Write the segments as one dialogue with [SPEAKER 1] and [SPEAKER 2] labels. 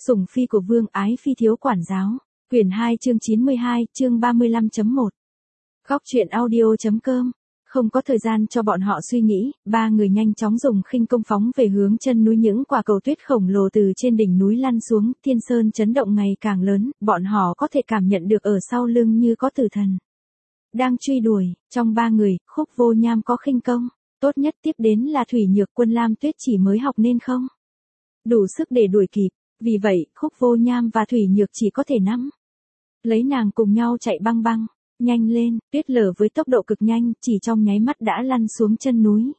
[SPEAKER 1] Sủng phi của vương ái phi thiếu quản giáo. Quyển 2 chương 92, chương 35.1. Góc truyện audio.com. Không có thời gian cho bọn họ suy nghĩ, ba người nhanh chóng dùng khinh công phóng về hướng chân núi. Những quả cầu tuyết khổng lồ từ trên đỉnh núi lăn xuống, thiên sơn chấn động ngày càng lớn, bọn họ có thể cảm nhận được ở sau lưng như có tử thần đang truy đuổi. Trong ba người, Khúc Vô Nham có khinh công tốt nhất, tiếp đến là Thủy Nhược. Quân Lam Tuyết chỉ mới học nên không đủ sức để đuổi kịp, vì vậy Khúc Vô Nham và Thủy Nhược chỉ có thể nắm lấy nàng cùng nhau chạy băng băng nhanh lên. Tuyết lở với tốc độ cực nhanh, chỉ trong nháy mắt đã lăn xuống chân núi.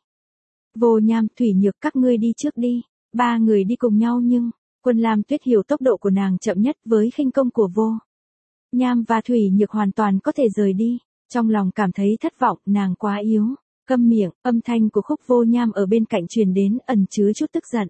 [SPEAKER 1] Vô Nham, Thủy Nhược, các ngươi đi trước đi. Ba người đi cùng nhau, nhưng Quân Lam Tuyết hiểu tốc độ của nàng chậm nhất, với khinh công của Vô Nham và Thủy Nhược hoàn toàn có thể rời đi. Trong lòng cảm thấy thất vọng, nàng quá yếu. Câm miệng. Âm thanh của Khúc Vô Nham ở bên cạnh truyền đến, ẩn chứa chút tức giận.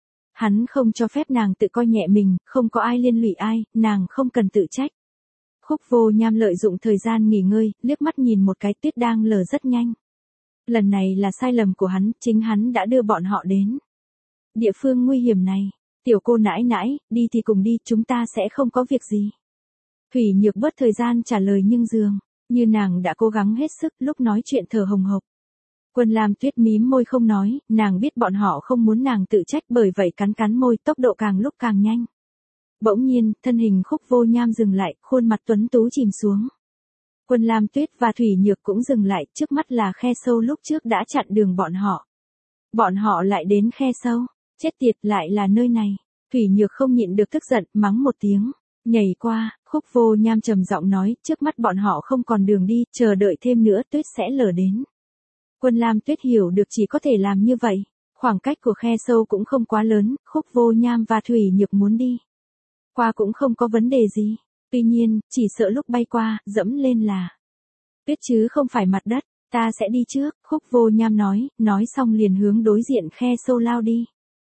[SPEAKER 1] Hắn không cho phép nàng tự coi nhẹ mình, không có ai liên lụy ai, nàng không cần tự trách. Khúc Vô Nham lợi dụng thời gian nghỉ ngơi, liếc mắt nhìn một cái, tuyết đang lở rất nhanh. Lần này là sai lầm của hắn, chính hắn đã đưa bọn họ đến địa phương nguy hiểm này. Tiểu cô nãi nãi, đi thì cùng đi, chúng ta sẽ không có việc gì. Thủy Nhược bớt thời gian trả lời, nhưng dường như nàng đã cố gắng hết sức, lúc nói chuyện thở hồng hộc. Quân Lam Tuyết mím môi không nói, nàng biết bọn họ không muốn nàng tự trách, bởi vậy cắn cắn môi, tốc độ càng lúc càng nhanh. Bỗng nhiên, thân hình Khúc Vô Nham dừng lại, khuôn mặt tuấn tú chìm xuống. Quân Lam Tuyết và Thủy Nhược cũng dừng lại, trước mắt là khe sâu lúc trước đã chặn đường bọn họ. Bọn họ lại đến khe sâu, chết tiệt, lại là nơi này. Thủy Nhược không nhịn được tức giận, mắng một tiếng, nhảy qua. Khúc Vô Nham trầm giọng nói, trước mắt bọn họ không còn đường đi, chờ đợi thêm nữa tuyết sẽ lở đến. Quân Lam Tuyết hiểu được chỉ có thể làm như vậy. Khoảng cách của khe sâu cũng không quá lớn, Khúc Vô Nham và Thủy Nhược muốn đi qua cũng không có vấn đề gì. Tuy nhiên, chỉ sợ lúc bay qua, dẫm lên là tuyết chứ không phải mặt đất. Ta sẽ đi trước, Khúc Vô Nham nói xong liền hướng đối diện khe sâu lao đi.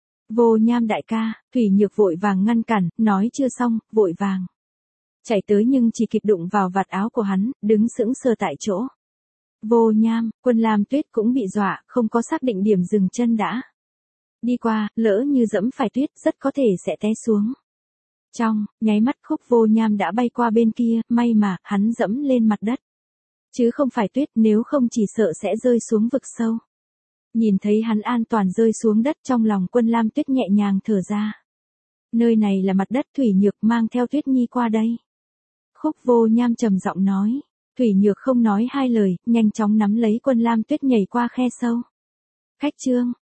[SPEAKER 1] Vô Nham đại ca. Thủy Nhược vội vàng ngăn cản, nói chưa xong, vội vàng chạy tới nhưng chỉ kịp đụng vào vạt áo của hắn, đứng sững sờ tại chỗ. Vô Nham. Quân Lam Tuyết cũng bị dọa, không có xác định điểm dừng chân đã đi qua, lỡ như dẫm phải tuyết, rất có thể sẽ té xuống. Trong nháy mắt Khúc Vô Nham đã bay qua bên kia, may mà hắn dẫm lên mặt đất chứ không phải tuyết, nếu không chỉ sợ sẽ rơi xuống vực sâu. Nhìn thấy hắn an toàn rơi xuống đất, trong lòng Quân Lam Tuyết nhẹ nhàng thở ra. Nơi này là mặt đất. Thủy Nhược, mang theo Tuyết Nhi qua đây. Khúc Vô Nham trầm giọng nói. Thủy Nhược không nói hai lời, nhanh chóng nắm lấy Quân Lam Tuyết nhảy qua khe sâu. Khách trương.